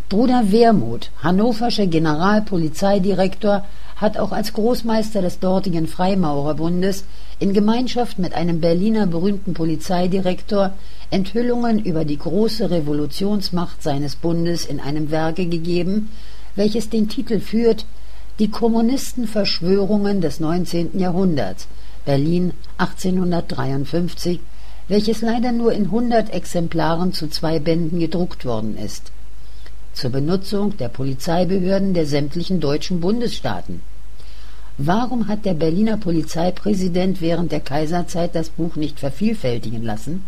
Bruder Wermuth, hannoverscher Generalpolizeidirektor, hat auch als Großmeister des dortigen Freimaurerbundes in Gemeinschaft mit einem Berliner berühmten Polizeidirektor Enthüllungen über die große Revolutionsmacht seines Bundes in einem Werke gegeben, welches den Titel führt »Die Kommunistenverschwörungen des 19. Jahrhunderts«, Berlin 1853, welches leider nur in 100 Exemplaren zu 2 Bänden gedruckt worden ist, zur Benutzung der Polizeibehörden der sämtlichen deutschen Bundesstaaten. Warum hat der Berliner Polizeipräsident während der Kaiserzeit das Buch nicht vervielfältigen lassen?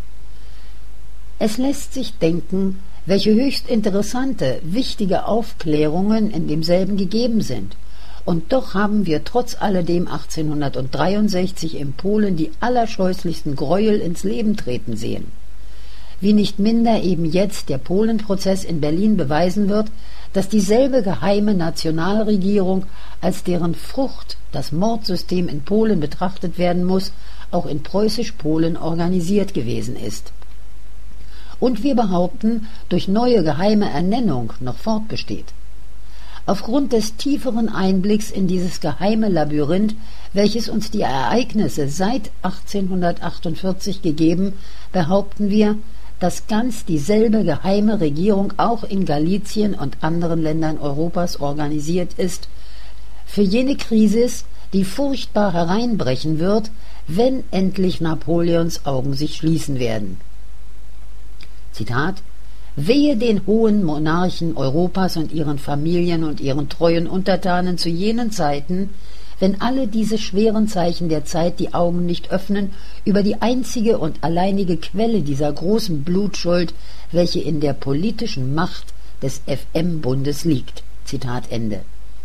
Es lässt sich denken, welche höchst interessante, wichtige Aufklärungen in demselben gegeben sind. Und doch haben wir trotz alledem 1863 in Polen die allerscheußlichsten Gräuel ins Leben treten sehen. Wie nicht minder eben jetzt der Polenprozess in Berlin beweisen wird, dass dieselbe geheime Nationalregierung, als deren Frucht das Mordsystem in Polen betrachtet werden muss, auch in Preußisch-Polen organisiert gewesen ist. Und wir behaupten, durch neue geheime Ernennung noch fortbesteht. Aufgrund des tieferen Einblicks in dieses geheime Labyrinth, welches uns die Ereignisse seit 1848 gegeben, behaupten wir, dass ganz dieselbe geheime Regierung auch in Galizien und anderen Ländern Europas organisiert ist, für jene Krisis, die furchtbar hereinbrechen wird, wenn endlich Napoleons Augen sich schließen werden. Zitat: »Wehe den hohen Monarchen Europas und ihren Familien und ihren treuen Untertanen zu jenen Zeiten, wenn alle diese schweren Zeichen der Zeit die Augen nicht öffnen über die einzige und alleinige Quelle dieser großen Blutschuld, welche in der politischen Macht des FM-Bundes liegt.« Zitat Ende.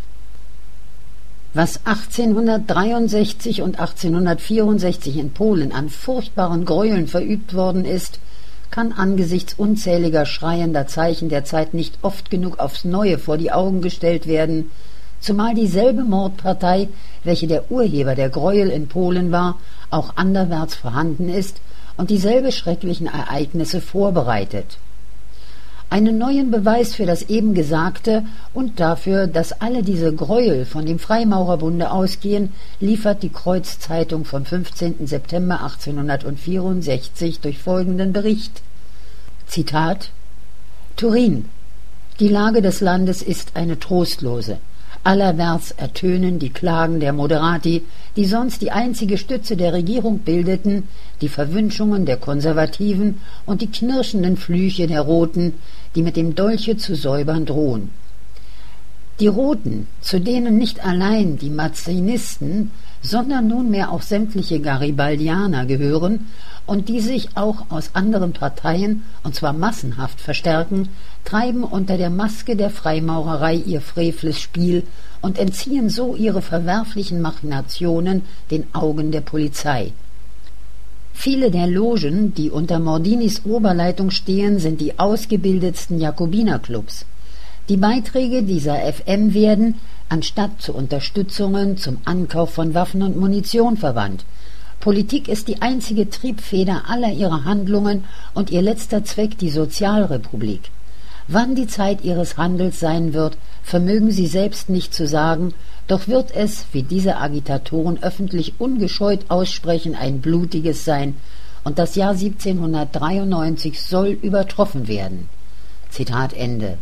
Was 1863 und 1864 in Polen an furchtbaren Gräueln verübt worden ist, kann angesichts unzähliger schreiender Zeichen der Zeit nicht oft genug aufs Neue vor die Augen gestellt werden, zumal dieselbe Mordpartei, welche der Urheber der Gräuel in Polen war, auch anderwärts vorhanden ist und dieselbe schrecklichen Ereignisse vorbereitet. Einen neuen Beweis für das eben Gesagte und dafür, dass alle diese Gräuel von dem Freimaurerbunde ausgehen, liefert die Kreuzzeitung vom 15. September 1864 durch folgenden Bericht. Zitat: »Turin. Die Lage des Landes ist eine trostlose. Allerwärts ertönen die Klagen der Moderati, die sonst die einzige Stütze der Regierung bildeten, die Verwünschungen der Konservativen und die knirschenden Flüche der Roten, die mit dem Dolche zu säubern drohen. Die Roten, zu denen nicht allein die Mazzinisten, sondern nunmehr auch sämtliche Garibaldianer gehören und die sich auch aus anderen Parteien, und zwar massenhaft, verstärken, treiben unter der Maske der Freimaurerei ihr frevles Spiel und entziehen so ihre verwerflichen Machinationen den Augen der Polizei. Viele der Logen, die unter Mordinis Oberleitung stehen, sind die ausgebildetsten Jakobinerclubs. Die Beiträge dieser FM werden, anstatt zu Unterstützungen, zum Ankauf von Waffen und Munition verwandt. Politik ist die einzige Triebfeder aller ihrer Handlungen und ihr letzter Zweck die Sozialrepublik. Wann die Zeit ihres Handels sein wird, vermögen sie selbst nicht zu sagen, doch wird es, wie diese Agitatoren öffentlich ungescheut aussprechen, ein blutiges sein, und das Jahr 1793 soll übertroffen werden. Zitat Ende.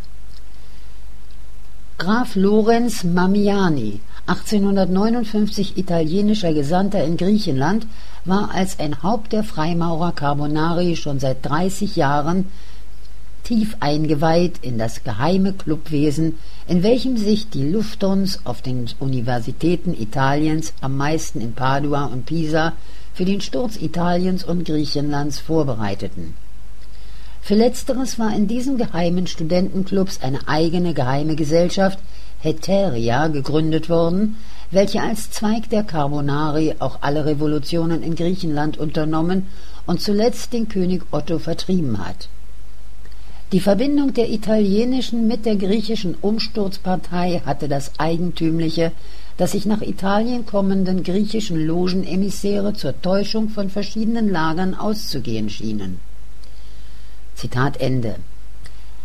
Graf Lorenz Mamiani, 1859 italienischer Gesandter in Griechenland, war als ein Haupt der Freimaurer Carbonari schon seit 30 Jahren tief eingeweiht in das geheime Clubwesen, in welchem sich die Luftons auf den Universitäten Italiens, am meisten in Padua und Pisa, für den Sturz Italiens und Griechenlands vorbereiteten. Für letzteres war in diesen geheimen Studentenclubs eine eigene geheime Gesellschaft, Heteria, gegründet worden, welche als Zweig der Carbonari auch alle Revolutionen in Griechenland unternommen und zuletzt den König Otto vertrieben hat. Die Verbindung der italienischen mit der griechischen Umsturzpartei hatte das Eigentümliche, dass sich nach Italien kommenden griechischen Logenemissäre zur Täuschung von verschiedenen Lagern auszugehen schienen. Zitat Ende.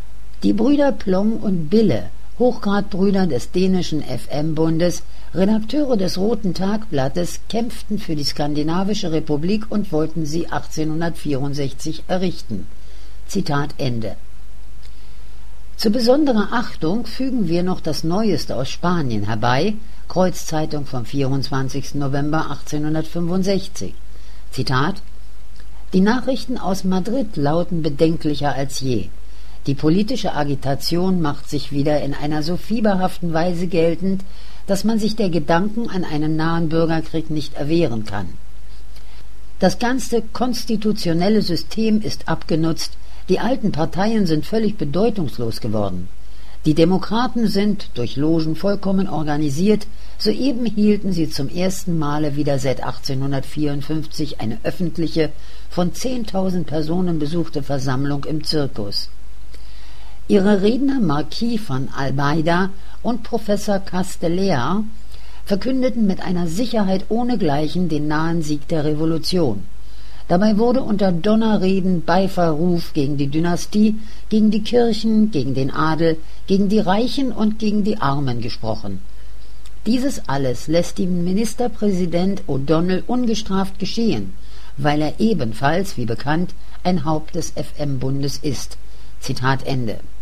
Die Brüder Plong und Bille, Hochgradbrüder des dänischen FM-Bundes, Redakteure des Roten Tagblattes, kämpften für die skandinavische Republik und wollten sie 1864 errichten. Zitat Ende. Zu besonderer Achtung fügen wir noch das Neueste aus Spanien herbei, Kreuzzeitung vom 24. November 1865. Zitat: Die Nachrichten aus Madrid lauten bedenklicher als je. Die politische Agitation macht sich wieder in einer so fieberhaften Weise geltend, dass man sich der Gedanken an einen nahen Bürgerkrieg nicht erwehren kann. Das ganze konstitutionelle System ist abgenutzt, die alten Parteien sind völlig bedeutungslos geworden. Die Demokraten sind durch Logen vollkommen organisiert, soeben hielten sie zum ersten Male wieder seit 1854 eine öffentliche, von 10.000 Personen besuchte Versammlung im Zirkus. Ihre Redner Marquis von Almeida und Professor Castellar verkündeten mit einer Sicherheit ohnegleichen den nahen Sieg der Revolution. Dabei wurde unter Donnerreden Beifallruf gegen die Dynastie, gegen die Kirchen, gegen den Adel, gegen die Reichen und gegen die Armen gesprochen. Dieses alles lässt die Ministerpräsident O'Donnell ungestraft geschehen, weil er ebenfalls, wie bekannt, ein Haupt des FM-Bundes ist. Zitat Ende.